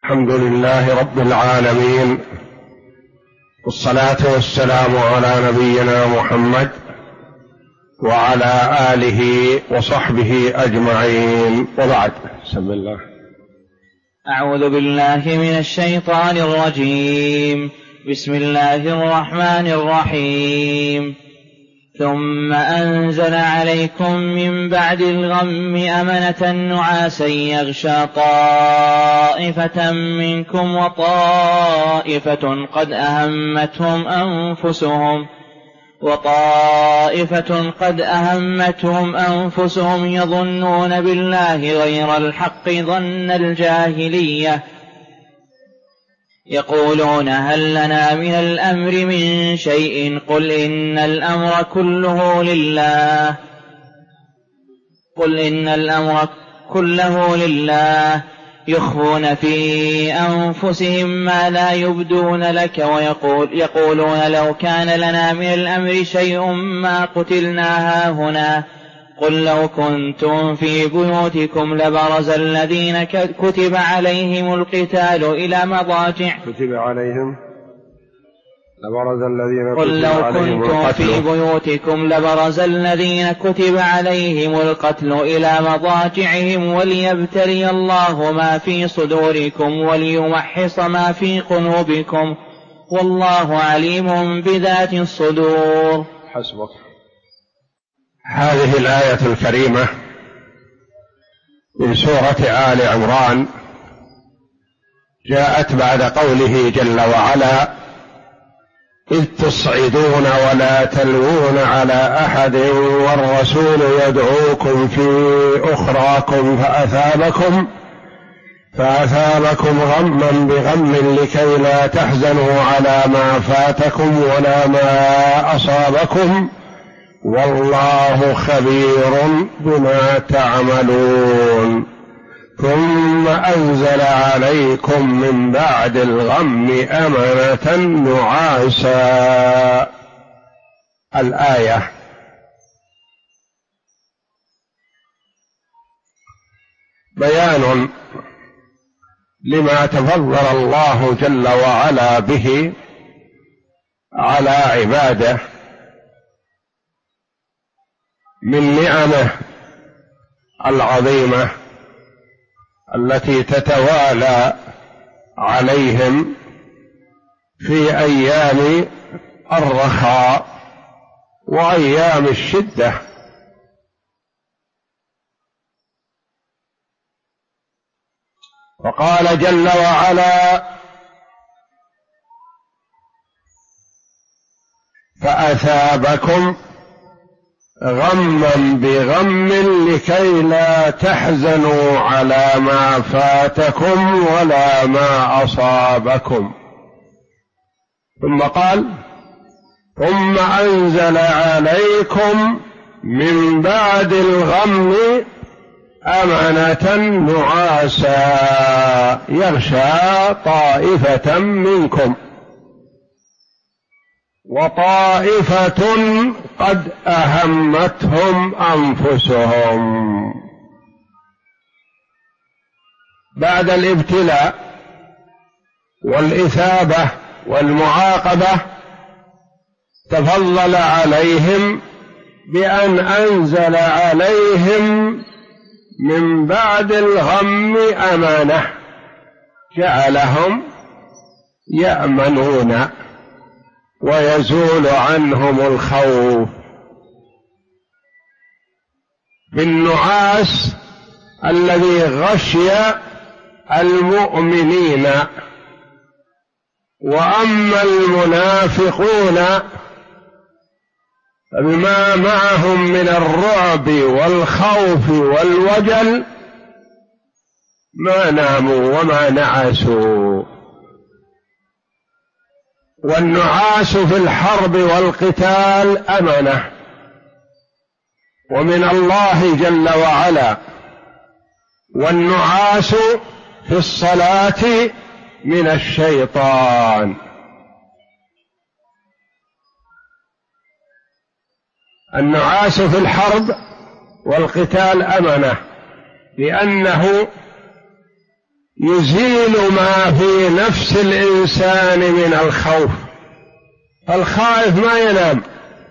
الحمد لله رب العالمين، والصلاة والسلام على نبينا محمد وعلى آله وصحبه أجمعين، وبعد. بسم الله. أعوذ بالله من الشيطان الرجيم. بسم الله الرحمن الرحيم. ثم أنزل عليكم من بعد الغم أمنة نعاسا يغشى طائفة منكم وطائفة قد أهمتهم أنفسهم يظنون بالله غير الحق ظن الجاهلية، يقولون هل لنا من الأمر من شيء قل إن الأمر كله لله يخفون في أنفسهم ما لا يبدون لك ويقولون لو كان لنا من الأمر شيء ما قتلنا هاهنا قل لو كنتم في بيوتكم لبرز الذين كتب عليهم القتال إلى مضاجع قل لو كنتم في بيوتكم لبرز الذين كتب عليهم القتل إلى مضاجعهم وليبتلي الله ما في صدوركم وليمحص ما في قلوبكم والله عليم بذات الصدور. حسبك. هذه الآية الكريمة من سورة آل عمران جاءت بعد قوله جل وعلا: إذ تصعدون ولا تلوون على أحد والرسول يدعوكم في أخراكم فأثابكم غما بغم لكي لا تحزنوا على ما فاتكم ولا ما أصابكم والله خبير بما تعملون. ثم أنزل عليكم من بعد الغم أمنة نعاسا. الآية بيان لما تفضل الله جل وعلا به على عباده من نعمه العظيمة التي تتوالى عليهم في أيام الرخاء وأيام الشدة. وقال جل وعلا: فأثابكم غما بغم لكي لا تحزنوا على ما فاتكم ولا ما أصابكم. ثم قال: ثم أنزل عليكم من بعد الغم أمنة نعاسا يغشى طائفة منكم وطائفة قد أهمتهم أنفسهم. بعد الابتلاء والإثابة والمعاقبة تفضل عليهم بأن أنزل عليهم من بعد الغم أمانة، جعلهم يأمنون ويزول عنهم الخوف بالنعاس الذي غشي المؤمنين. وأما المنافقون فبما معهم من الرعب والخوف والوجل ما ناموا وما نعسوا. والنعاس في الحرب والقتال أمنة ومن الله جل وعلا، والنعاس في الصلاة من الشيطان. النعاس في الحرب والقتال أمنة، لأنه يزيل ما في نفس الإنسان من الخوف. الخائف ما ينام،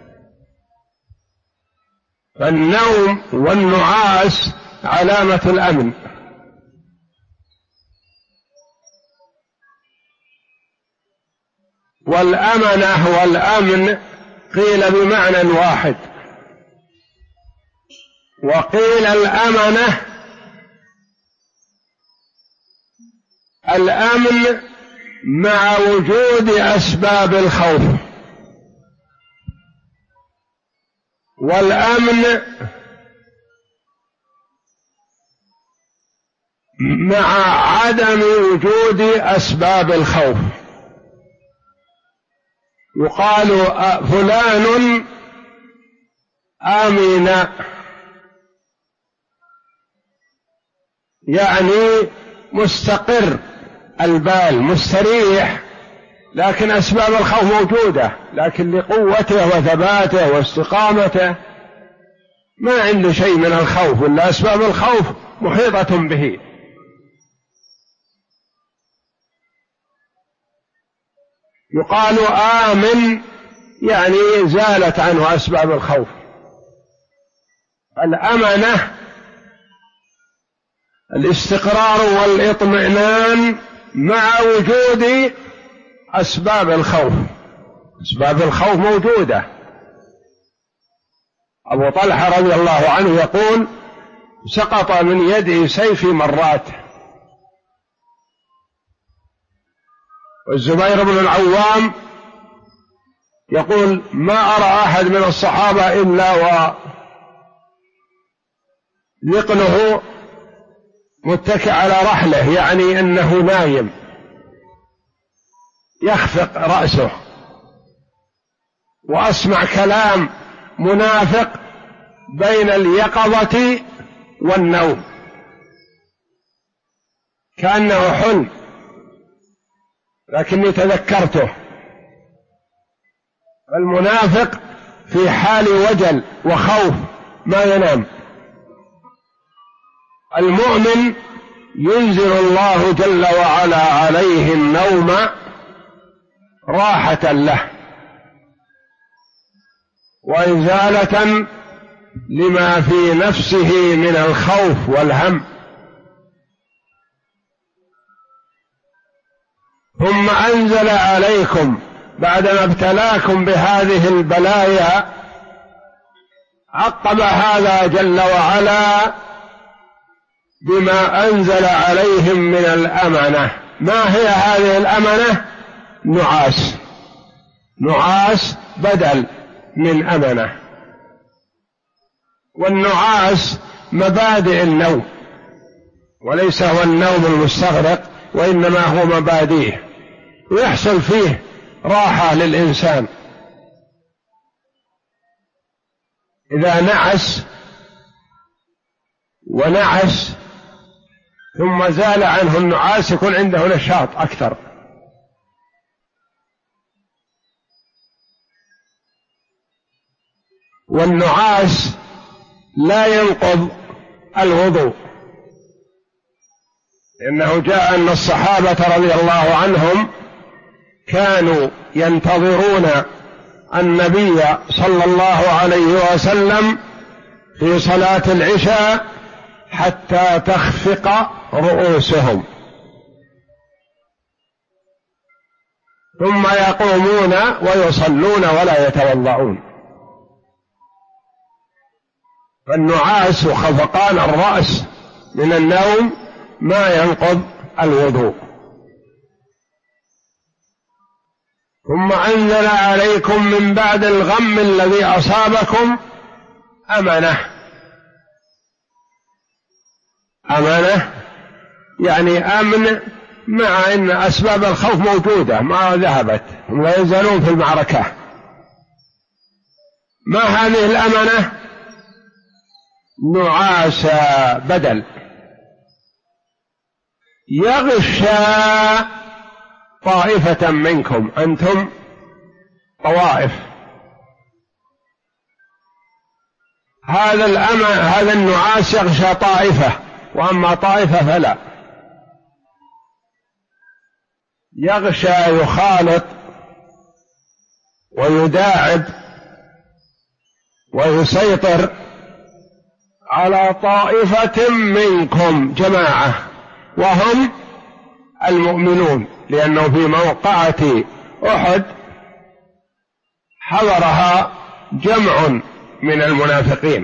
فالنوم والنعاس علامة الأمن. والأمنة والأمن قيل بمعنى واحد، وقيل الأمنة الأمن مع وجود أسباب الخوف، والأمن مع عدم وجود أسباب الخوف. يقال فلان آمن، يعني مستقر البال، مستريح، لكن أسباب الخوف موجودة، لكن لقوته وثباته واستقامته ما عنده شيء من الخوف، ولا أسباب الخوف محيطة به. يقال آمن يعني زالت عنه أسباب الخوف. الأمنة الاستقرار والاطمئنان مع وجود أسباب الخوف. أسباب الخوف موجودة. أبو طلحة رضي الله عنه يقول: سقط من يدي سيفي مرات. والزبير بن العوام يقول: ما أرى أحد من الصحابة إلا وذقنه متكئ على رحله، يعني أنه نايم يخفق رأسه، وأسمع كلام منافق بين اليقظة والنوم كأنه حلم، لكني تذكرته. المنافق في حال وجل وخوف ما ينام. المؤمن ينزل الله جل وعلا عليه النوم راحة له وإزالة لما في نفسه من الخوف والهم. ثم أنزل عليكم بعدما ابتلاكم بهذه البلايا، عقب هذا جل وعلا بما أنزل عليهم من الأمنة. ما هي هذه الأمنة؟ نعاس. نعاس بدل من أمنة. والنعاس مبادئ النوم، وليس هو النوم المستغرق، وإنما هو مبادئه، ويحصل فيه راحة للإنسان. إذا نعس ونعس ثم زال عنه النعاس يكون عنده نشاط أكثر. والنعاس لا ينقض الوضوء، لأنه جاء أن الصحابة رضي الله عنهم كانوا ينتظرون النبي صلى الله عليه وسلم في صلاة العشاء حتى تخفق رؤوسهم، ثم يقومون ويصلون ولا يتوضؤون. فالنعاس وخفقان الرأس من النوم ما ينقض الوضوء. ثم أنزل عليكم من بعد الغم الذي أصابكم أمنة. أمنة يعني أمن، مع أن أسباب الخوف موجودة ما ذهبت، هم لا يزالون في المعركة. ما هذه الأمنة؟ نعاس بدل يغشى طائفة منكم، أنتم طوائف. هذا النعاس يغشى طائفة، وأما طائفة فلا. يغشى يخالط ويداعب ويسيطر على طائفة منكم جماعة وهم المؤمنون، لأنه في موقعة أحد حضرها جمع من المنافقين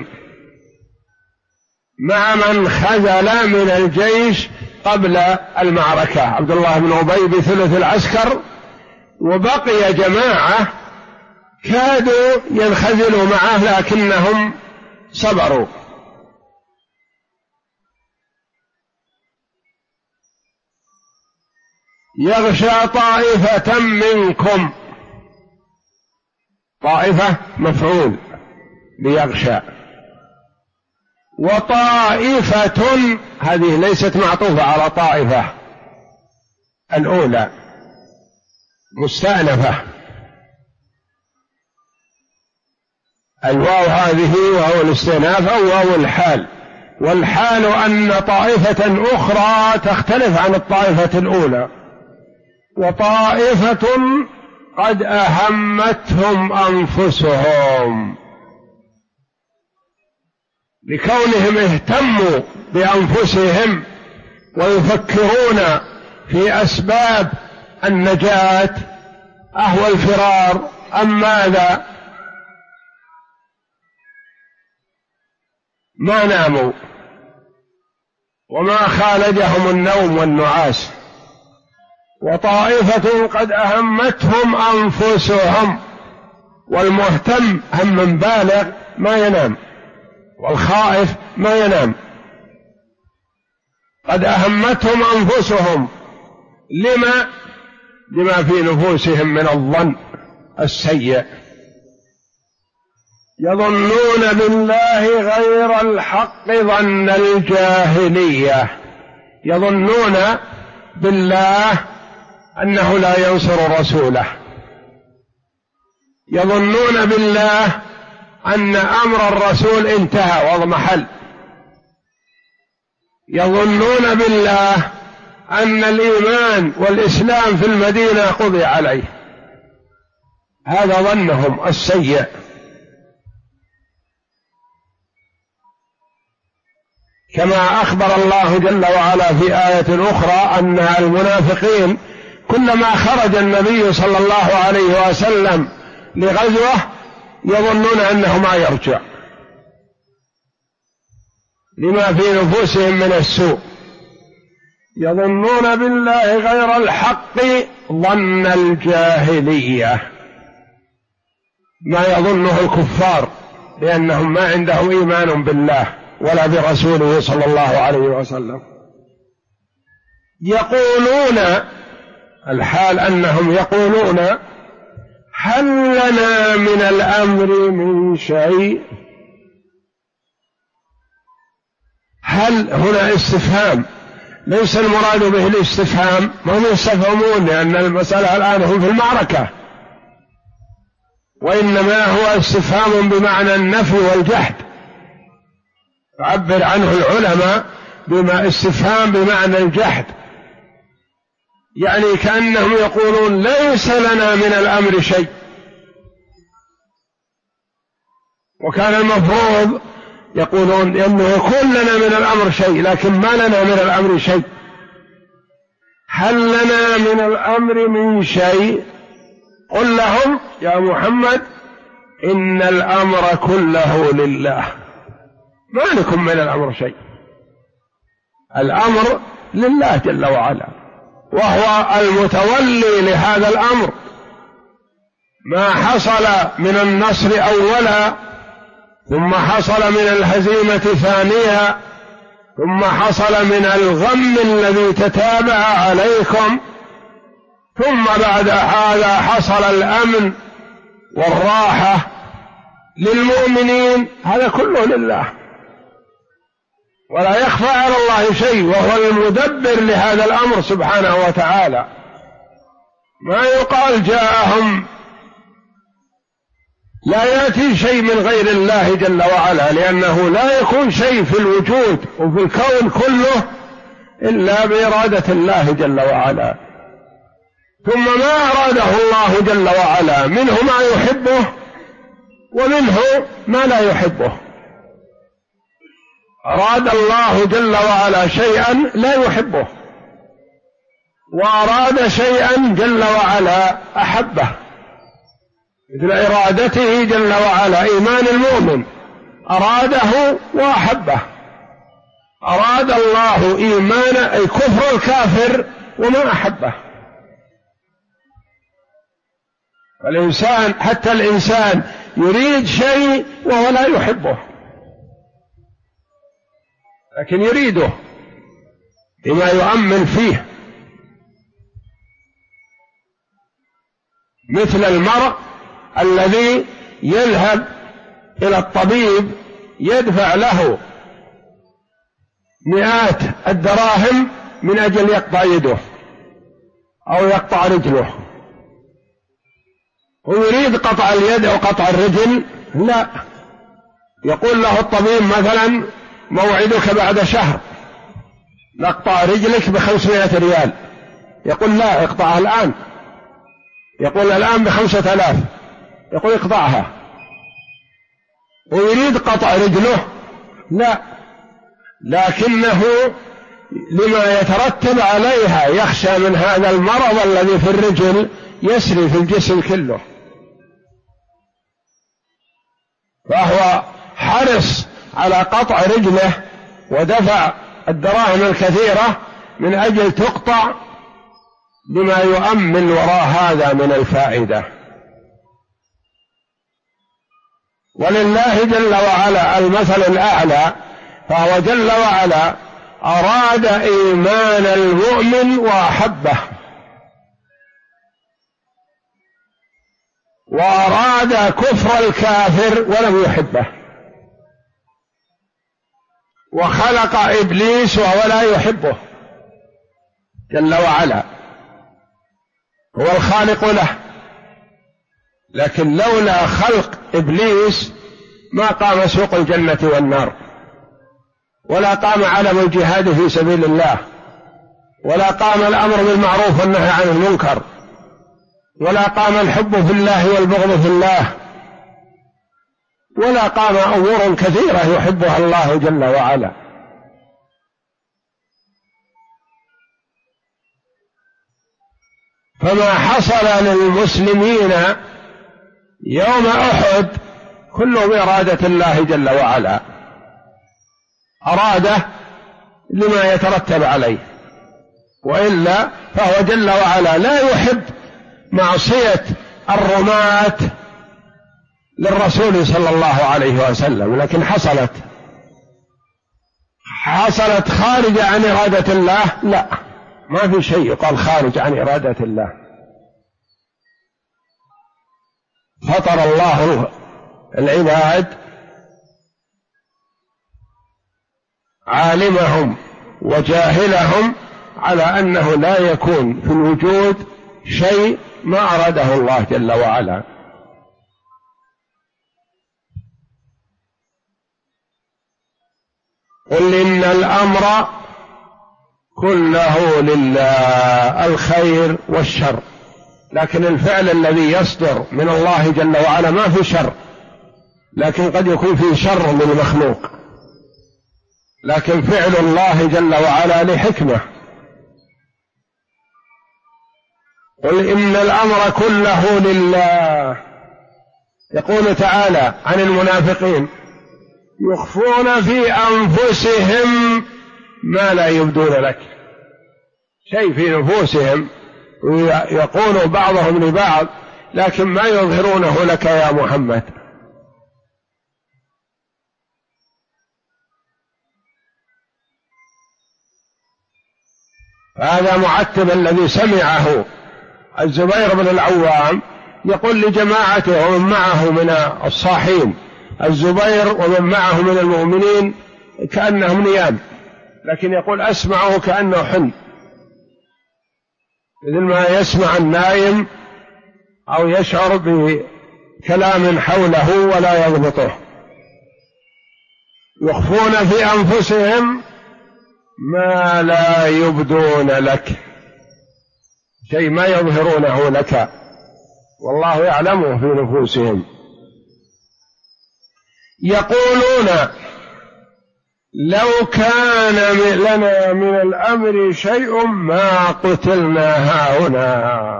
مع من خذل من الجيش قبل المعركة، عبد الله بن أبي بثلث العسكر، وبقي جماعة كادوا ينخذلوا معه لكنهم صبروا. يغشى طائفة منكم، طائفة مفعول ليغشى، وطائفة هذه ليست معطوفة على طائفة الأولى، مستأنفة، الواو هذه وهو الاستئناف أو واو الحال، والحال أن طائفة أخرى تختلف عن الطائفة الأولى. وطائفة قد أهمتهم أنفسهم، لكونهم اهتموا بأنفسهم ويفكرون في أسباب النجاة أهو الفرار أم ماذا، ما ناموا وما خالجهم النوم والنعاس. وطائفة قد أهمتهم أنفسهم، والمهتم هم بالغ ما ينام، والخائف ما ينام. قد أهمتهم أنفسهم، لما في نفوسهم من الظن السيء، يظنون بالله غير الحق ظن الجاهلية، يظنون بالله أنه لا ينصر رسوله، يظنون بالله أن أمر الرسول انتهى واضمحل، يظنون بالله أن الإيمان والإسلام في المدينة قضي عليه، هذا ظنهم السيء. كما أخبر الله جل وعلا في آية أخرى أن المنافقين كلما خرج النبي صلى الله عليه وسلم لغزوة يظنون أنه ما يرجع لما في نفوسهم من السوء، يظنون بالله غير الحق ظن الجاهلية، ما يظنه الكفار، لأنهم ما عندهم إيمان بالله ولا برسوله صلى الله عليه وسلم. يقولون، الحال أنهم يقولون هل لنا من الأمر من شيء. هل هنا استفهام، ليس المراد به الاستفهام، ما هم يستفهمون لأن المسألة الآن هم في المعركة، وإنما هو استفهام بمعنى النفي والجحد، عبر عنه العلماء بما استفهام بمعنى الجحد، يعني كأنهم يقولون ليس لنا من الأمر شيء، وكان المفروض يقولون إنه يكون لنا من الأمر شيء، لكن ما لنا من الأمر شيء. هل لنا من الأمر من شيء؟ قل لهم يا محمد إن الأمر كله لله، ما لكم من الأمر شيء، الأمر لله جل وعلا، وهو المتولي لهذا الأمر. ما حصل من النصر أولا، ثم حصل من الهزيمة ثانيا، ثم حصل من الغم الذي تتابع عليكم، ثم بعد هذا حصل الأمن والراحة للمؤمنين، هذا كله لله ولا يخفى على الله شيء، وهو المدبر لهذا الأمر سبحانه وتعالى. ما يقال جاءهم، لا يأتي شيء من غير الله جل وعلا، لأنه لا يكون شيء في الوجود وفي الكون كله إلا بإرادة الله جل وعلا. ثم ما أراده الله جل وعلا، منه ما يحبه ومنه ما لا يحبه. أراد الله جل وعلا شيئا لا يحبه، وأراد شيئا جل وعلا أحبه، مثل إرادته جل وعلا إيمان المؤمن، أراده وأحبه. أراد الله إيمان أي كفر الكافر وما أحبه. الإنسان حتى الإنسان يريد شيء وهو لا يحبه، لكن يريده بما يؤمن فيه، مثل المرء الذي يذهب إلى الطبيب يدفع له مئات الدراهم من أجل يقطع يده أو يقطع رجله، ويريد قطع اليد أو قطع الرجل، لا، يقول له الطبيب مثلا موعدك بعد شهر، نقطع رجلك ب500 ريال، يقول لا، اقطعها الآن. يقول الآن ب5000، يقول اقطعها. ويريد قطع رجله، لا، لكنه لما يترتب عليها يخشى من هذا المرض الذي في الرجل يسري في الجسم كله، فهو حرص على قطع رجله ودفع الدراهم الكثيرة من أجل تقطع بما يؤمن وراء هذا من الفائدة. ولله جل وعلا المثل الأعلى، فهو جل وعلا أراد إيمان المؤمن وأحبه، وأراد كفر الكافر ولم يحبه، وخلق إبليس وهو لا يحبه جل وعلا، هو الخالق له، لكن لولا خلق إبليس ما قام سوق الجنة والنار، ولا قام علم الجهاد في سبيل الله، ولا قام الأمر بالمعروف والنهي عن المنكر، ولا قام الحب في الله والبغض في الله، ولا قام أمور كثيرة يحبها الله جل وعلا. فما حصل للمسلمين يوم أحد كله بإرادة الله جل وعلا، أراده لما يترتب عليه، وإلا فهو جل وعلا لا يحب معصية الرماة للرسول صلى الله عليه وسلم، لكن حصلت خارج عن إرادة الله، لا، ما في شيء يقال خارج عن إرادة الله. فطر الله العباد عالمهم وجاهلهم على أنه لا يكون في الوجود شيء ما أراده الله جل وعلا. قل إن الأمر كله لله، الخير والشر، لكن الفعل الذي يصدر من الله جل وعلا ما في شر، لكن قد يكون فيه شر من المخلوق، لكن فعل الله جل وعلا لحكمة. قل إن الأمر كله لله. يقول تعالى عن المنافقين: يخفون في أنفسهم ما لا يبدون لك، شيء في نفوسهم يقول بعضهم لبعض لكن ما يظهرونه لك يا محمد. هذا معتب الذي سمعه الزبير بن العوام يقول لجماعته ومن معه من الصاحين، الزبير ومن معه من المؤمنين كأنهم نيام، لكن يقول أسمعه كأنه حلم، مثل ما يسمع النائم أو يشعر بكلام حوله ولا يضبطه. يخفون في أنفسهم ما لا يبدون لك، شيء ما يظهرونه لك والله يعلمه في نفوسهم. يقولون لو كان لنا من الأمر شيء ما قتلنا هاهنا،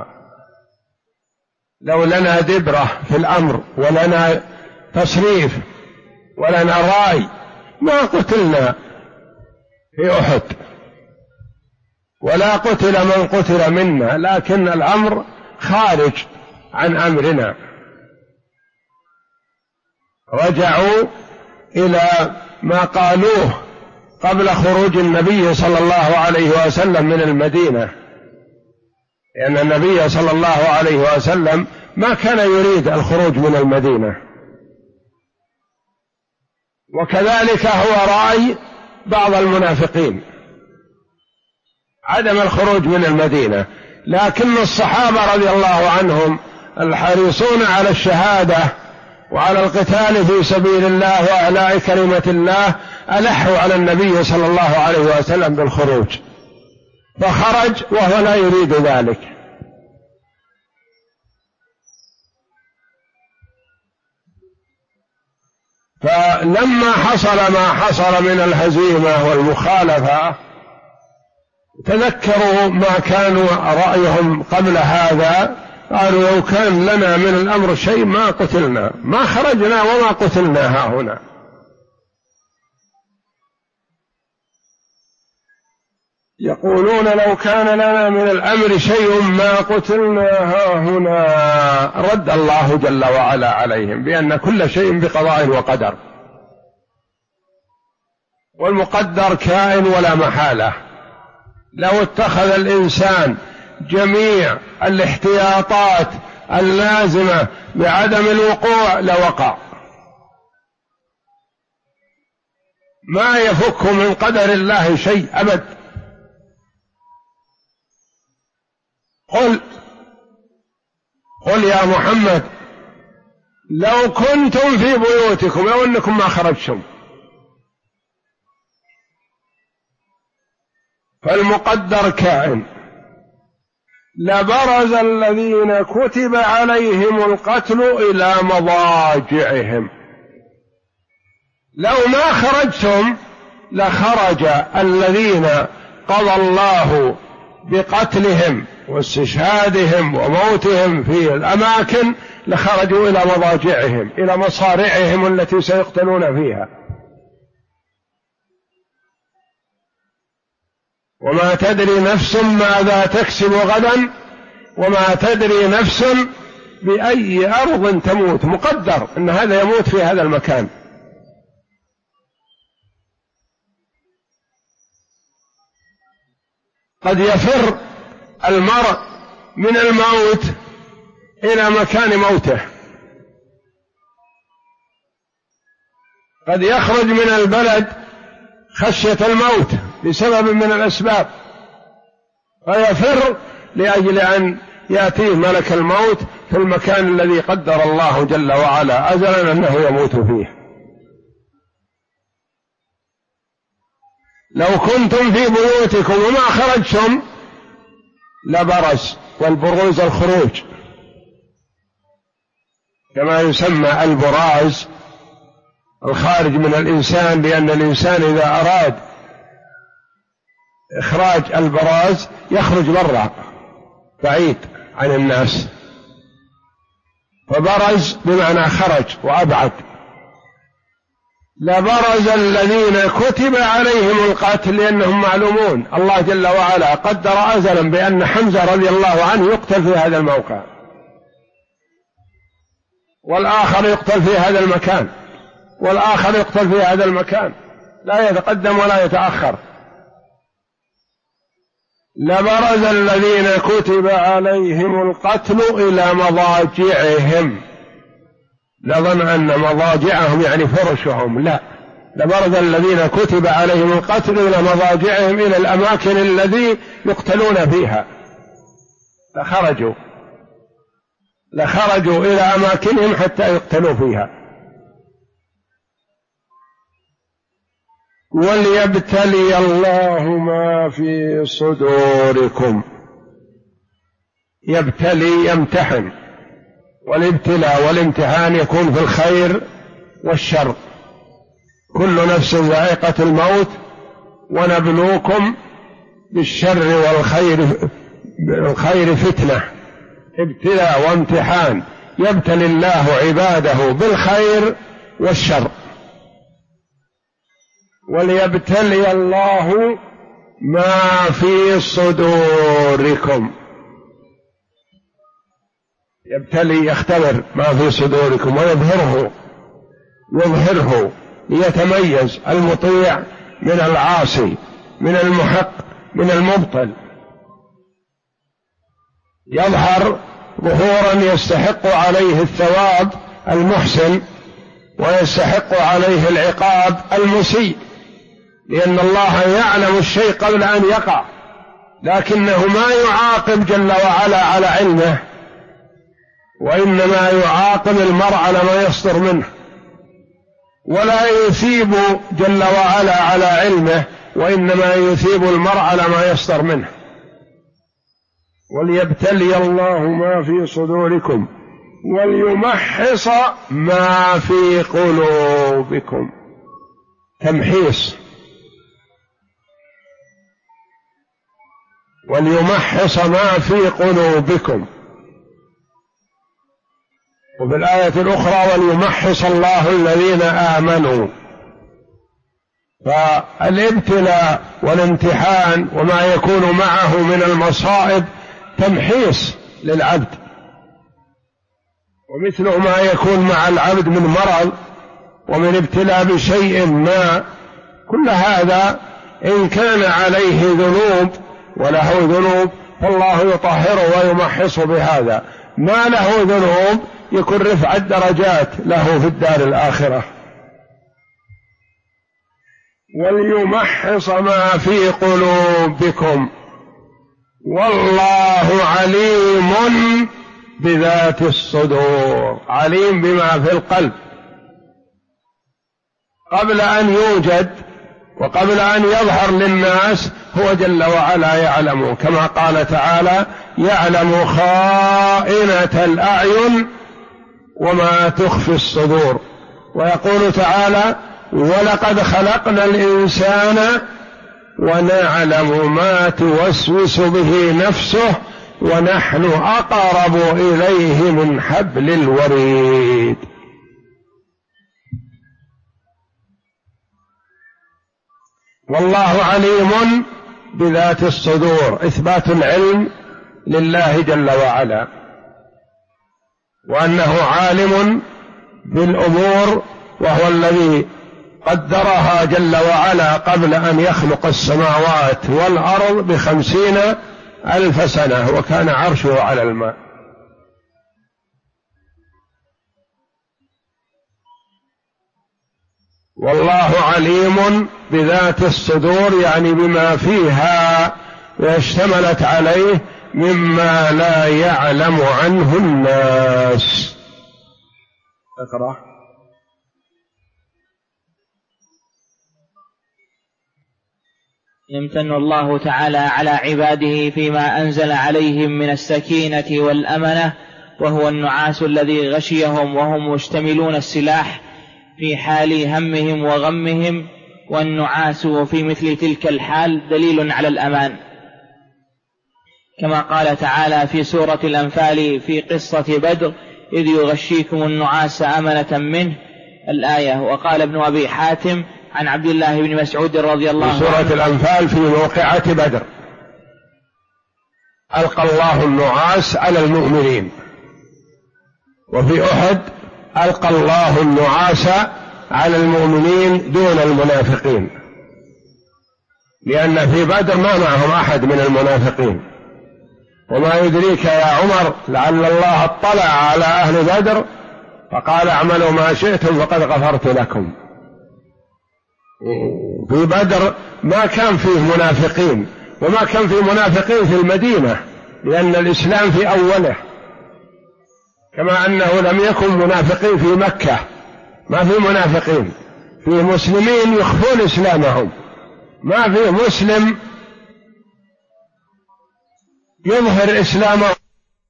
لو لنا دبرة في الأمر ولنا تصريف ولنا رأي ما قتلنا في أحد ولا قتل من قتل منا، لكن الأمر خارج عن أمرنا. رجعوا إلى ما قالوه قبل خروج النبي صلى الله عليه وسلم من المدينة، لأن النبي صلى الله عليه وسلم ما كان يريد الخروج من المدينة، وكذلك هو رأي بعض المنافقين عدم الخروج من المدينة، لكن الصحابة رضي الله عنهم الحريصون على الشهادة وعلى القتال في سبيل الله وإعلاء كلمة الله ألحوا على النبي صلى الله عليه وسلم بالخروج، فخرج وهو لا يريد ذلك. فلما حصل ما حصل من الهزيمة والمخالفة تذكروا ما كانوا رأيهم قبل هذا، قالوا لو كان لنا من الأمر شيء ما قتلنا، ما خرجنا وما قتلنا هاهنا. يقولون لو كان لنا من الأمر شيء ما قتلنا هاهنا. رد الله جل وعلا عليهم بأن كل شيء بقضاء وقدر، والمقدر كائن ولا محالة. لو اتخذ الإنسان جميع الاحتياطات اللازمة بعدم الوقوع لوقع، ما يفك من قدر الله شيء أبد. قل يا محمد لو كنتم في بيوتكم، لو أنكم ما خرجتم، فالمقدر كائن، لبرز الذين كتب عليهم القتل إلى مضاجعهم. لو ما خرجتم لخرج الذين قضى الله بقتلهم واستشهادهم وموتهم في الأماكن، لخرجوا إلى مضاجعهم، إلى مصارعهم التي سيقتلون فيها. وما تدري نفس ماذا تكسب غدا وما تدري نفس بأي أرض تموت. مقدر أن هذا يموت في هذا المكان. قد يفر المرء من الموت إلى مكان موته، قد يخرج من البلد خشية الموت بسبب من الأسباب، فيفر لأجل أن يأتيه ملك الموت في المكان الذي قدر الله جل وعلا أزلا أنه يموت فيه. لو كنتم في بيوتكم وما خرجتم لبرز، والبروز الخروج كما يسمى البراز الخارج من الإنسان، لأن الإنسان إذا أراد إخراج البراز يخرج برا بعيد عن الناس، فبرز بمعنى خرج وأبعد. لبرز الذين كتب عليهم القتل، لأنهم معلومون الله جل وعلا قدر أزلا بأن حمزة رضي الله عنه يقتل في هذا الموقع، والآخر يقتل في هذا المكان، والآخر يقتل في هذا المكان، لا يتقدم ولا يتأخر. لبرز الذين كتب عليهم القتل إلى مضاجعهم. لظن أن مضاجعهم يعني فرشهم، لا، لبرز الذين كتب عليهم القتل إلى مضاجعهم، إلى الأماكن التي يقتلون فيها. لخرجوا إلى أماكنهم حتى يقتلوا فيها. وليبتلي الله ما في صدوركم. يبتلي يمتحن، والابتلاء والامتحان يكون في الخير والشر. كل نفس ذائقة الموت ونبلوكم بالشر والخير فتنة. ابتلاء وامتحان، يبتلي الله عباده بالخير والشر. وليبتلي الله ما في صدوركم، يبتلي يختبر ما في صدوركم ويظهره ليتميز المطيع من العاصي، من المحق من المبطل. يظهر ظهورا يستحق عليه الثواب المحسن، ويستحق عليه العقاب المسيء، لأن الله يعلم الشيء قبل أن يقع، لكنه ما يعاقب جل وعلا على علمه، وإنما يعاقب المرء على ما يصدر منه، ولا يثيب جل وعلا على علمه، وإنما يثيب المرء على ما يصدر منه. وليبتلي الله ما في صدوركم وليمحص ما في قلوبكم. تمحيص، وليمحص ما في قلوبكم. وفي الآية الأخرى وليمحص الله الذين آمنوا. فالابتلاء والامتحان وما يكون معه من المصائب تمحيص للعبد، ومثل ما يكون مع العبد من مرض ومن ابتلاء بشيء ما، كل هذا إن كان عليه ذنوب وله ذنوب فالله يطهره ويمحصه بهذا، ما له ذنوب يكون رفع الدرجات له في الدار الآخرة. وليمحص ما في قلوبكم والله عليم بذات الصدور. عليم بما في القلب قبل أن يوجد وقبل أن يظهر للناس، هو جل وعلا يعلم، كما قال تعالى: يعلم خائنة الأعين وما تخفي الصدور. ويقول تعالى: ولقد خلقنا الإنسان ونعلم ما توسوس به نفسه ونحن أقرب إليه من حبل الوريد. والله عليم بذات الصدور، إثبات العلم لله جل وعلا، وأنه عالم بالأمور، وهو الذي قدرها جل وعلا قبل أن يخلق السماوات والأرض ب50,000 سنة، وكان عرشه على الماء. والله عليم بذات الصدور، يعني بما فيها واشتملت عليه مما لا يعلم عنه الناس. اقرأ. يمتن الله تعالى على عباده فيما أنزل عليهم من السكينة والأمنة، وهو النعاس الذي غشيهم وهم مشتملون السلاح في حال همهم وغمهم، والنعاس في مثل تلك الحال دليل على الأمان، كما قال تعالى في سورة الأنفال في قصة بدر: إذ يغشيكم النعاس أمنة منه، الآية. وقال ابن أبي حاتم عن عبد الله بن مسعود رضي الله عنه: سورة الأنفال في موقعة بدر ألقى الله النعاس على المؤمنين، وفي أحد ألقى الله النعاس على المؤمنين دون المنافقين، لأن في بدر ما معهم أحد من المنافقين. وما يدريك يا عمر لعل الله اطلع على أهل بدر فقال: اعملوا ما شئتم فقد غفرت لكم. في بدر ما كان فيه منافقين، وما كان فيه منافقين في المدينة، لأن الإسلام في أوله، كما أنه لم يكن منافقين في مكة، ما في منافقين، في مسلمين يخفون إسلامهم، ما في مسلم يظهر إسلامه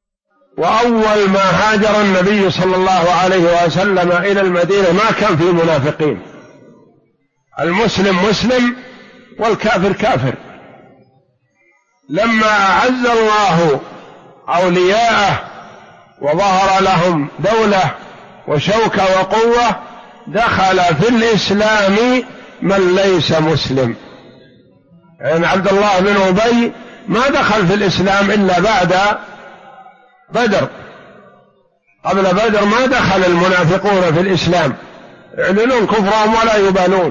وأول ما هاجر النبي صلى الله عليه وسلم إلى المدينة ما كان فيه منافقين، المسلم مسلم والكافر كافر. لما أعز الله أولياءه وظهر لهم دولة وشوكة وقوة دخل في الإسلام من ليس مسلم. يعني عبد الله بن أبي ما دخل في الإسلام إلا بعد بدر، قبل بدر ما دخل المنافقون في الإسلام، يعلنون كفرهم ولا يبالون،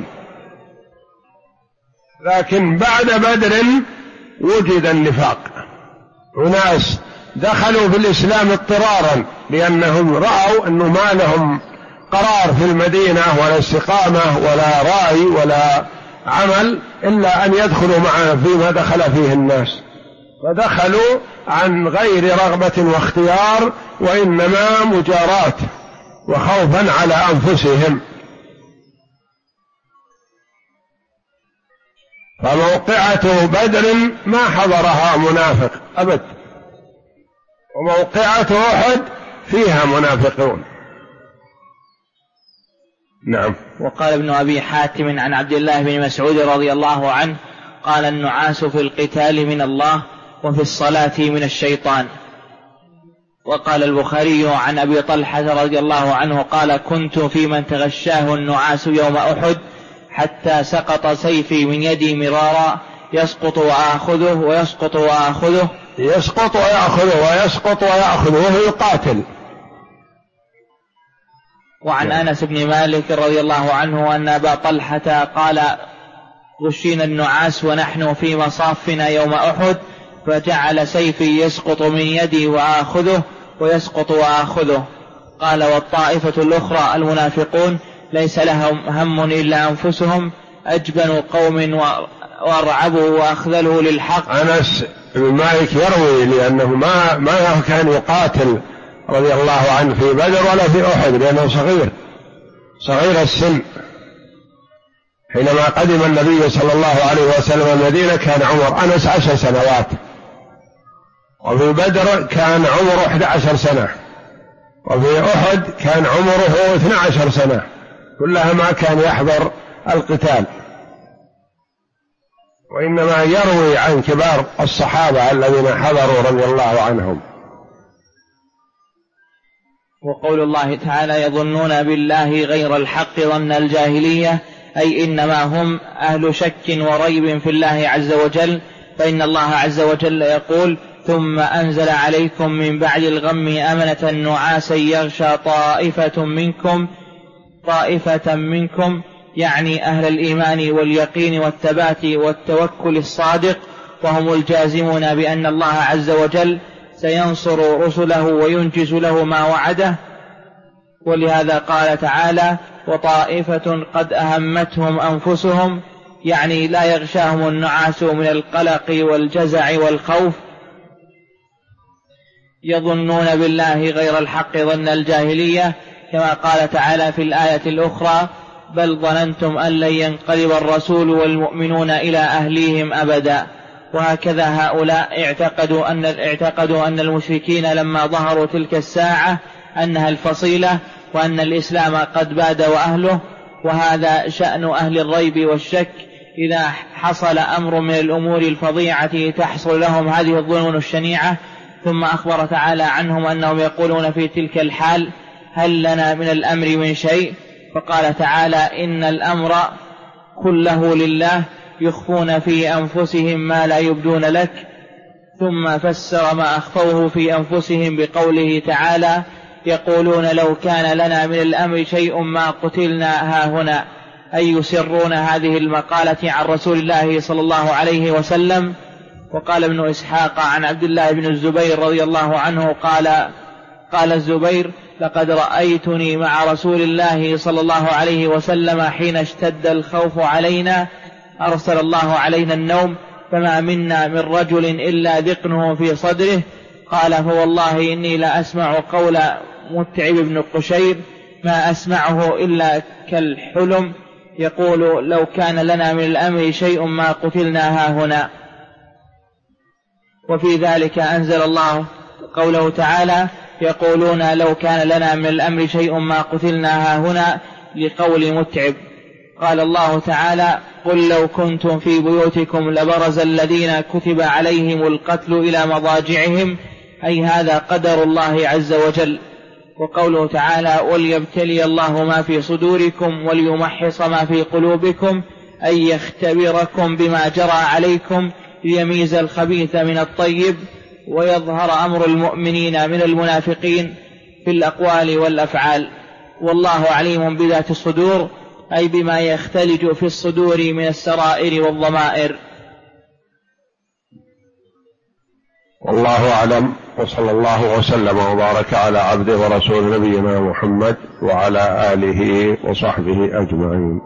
لكن بعد بدر وجد النفاق، وناس دخلوا في الإسلام اضطرارا لأنهم رأوا أنه ما لهم قرار في المدينة ولا استقامة ولا رأي ولا عمل إلا أن يدخلوا معه فيما دخل فيه الناس، فدخلوا عن غير رغبة واختيار وإنما مجاراة وخوفا على أنفسهم. فموقعة بدر ما حضرها منافق أبد، وموقعة أحد فيها منافقون. نعم. وقال ابن أبي حاتم عن عبد الله بن مسعود رضي الله عنه قال: النعاس في القتال من الله وفي الصلاة من الشيطان. وقال البخاري عن أبي طلحة رضي الله عنه قال: كنت في من تغشاه النعاس يوم أحد حتى سقط سيفي من يدي مرارا، يسقط وآخذه ويسقط وآخذه، يسقط ويأخذه ويسقط ويأخذه وهو يقاتل. وعن أنس بن مالك رضي الله عنه أن أبا طلحة قال: غشينا النعاس ونحن في مصافنا يوم أحد، فجعل سيفي يسقط من يدي وآخذه ويسقط وآخذه. قال: والطائفة الأخرى المنافقون ليس لهم هم إلا أنفسهم، أجبن قوم وأرعبوا وأخذله للحق. أنس بن مالك يروي لأنه ما كان يقاتل رضي الله عنه في بدر ولا في أحد، لأنه صغير السن. حينما قدم النبي صلى الله عليه وسلم المدينة كان عمر أنس 10 سنوات، وفي بدر كان عمره 11 سنة، وفي أحد كان عمره 12 سنة، كلها ما كان يحضر القتال، وإنما يروي عن كبار الصحابة الذين حضروا رضي الله عنهم. وقول الله تعالى: يظنون بالله غير الحق ظن الجاهلية، أي إنما هم أهل شك وريب في الله عز وجل، فإن الله عز وجل يقول: ثم أنزل عليكم من بعد الغم أمنة نعاسا يغشى طائفة منكم، يعني أهل الإيمان واليقين والثبات والتوكل الصادق، وهم الجازمون بأن الله عز وجل سينصر رسله وينجز له ما وعده. ولهذا قال تعالى: وطائفة قد أهمتهم أنفسهم، يعني لا يغشاهم النعاس من القلق والجزع والخوف. يظنون بالله غير الحق ظن الجاهلية، كما قال تعالى في الآية الأخرى: بل ظننتم أن لن ينقلب الرسول والمؤمنون إلى أهليهم أبدا. وهكذا هؤلاء اعتقدوا أن المشركين لما ظهروا تلك الساعة أنها الفصيلة، وأن الإسلام قد باد وأهله. وهذا شأن أهل الريب والشك، إذا حصل أمر من الأمور الفظيعة تحصل لهم هذه الظنون الشنيعة. ثم أخبر تعالى عنهم أنهم يقولون في تلك الحال: هل لنا من الأمر من شيء؟ فقال تعالى: إن الأمر كله لله، يخفون في أنفسهم ما لا يبدون لك. ثم فسر ما أخفوه في أنفسهم بقوله تعالى: يقولون لو كان لنا من الأمر شيء ما قتلنا هاهنا، أي يسرون هذه المقالة عن رسول الله صلى الله عليه وسلم. وقال ابن إسحاق عن عبد الله بن الزبير رضي الله عنه قال الزبير: لقد رأيتني مع رسول الله صلى الله عليه وسلم حين اشتد الخوف علينا أرسل الله علينا النوم، فما منا من رجل إلا ذقنه في صدره. قال: فوالله إني لا أسمع قول متعب بن قشير ما أسمعه إلا كالحلم، يقول: لو كان لنا من الأمر شيء ما قتلنا هاهنا. وفي ذلك أنزل الله وقوله تعالى يقولون لو كان لنا من الأمر شيء ما قتلنا هاهنا لقول متعب. قال الله تعالى قل لو كنتم في بيوتكم لبرز الذين كتب عليهم القتل إلى مضاجعهم، أي هذا قدر الله عز وجل. وقوله تعالى وليبتلي الله ما في صدوركم وليمحص ما في قلوبكم، أي يختبركم بما جرى عليكم ليميز الخبيث من الطيب ويظهر أمر المؤمنين من المنافقين في الأقوال والأفعال. والله عليم بذات الصدور، أي بما يختلج في الصدور من السرائر والضمائر. والله أعلم، وصلى الله وسلم وبارك على عبده ورسول نبينا محمد وعلى آله وصحبه أجمعين.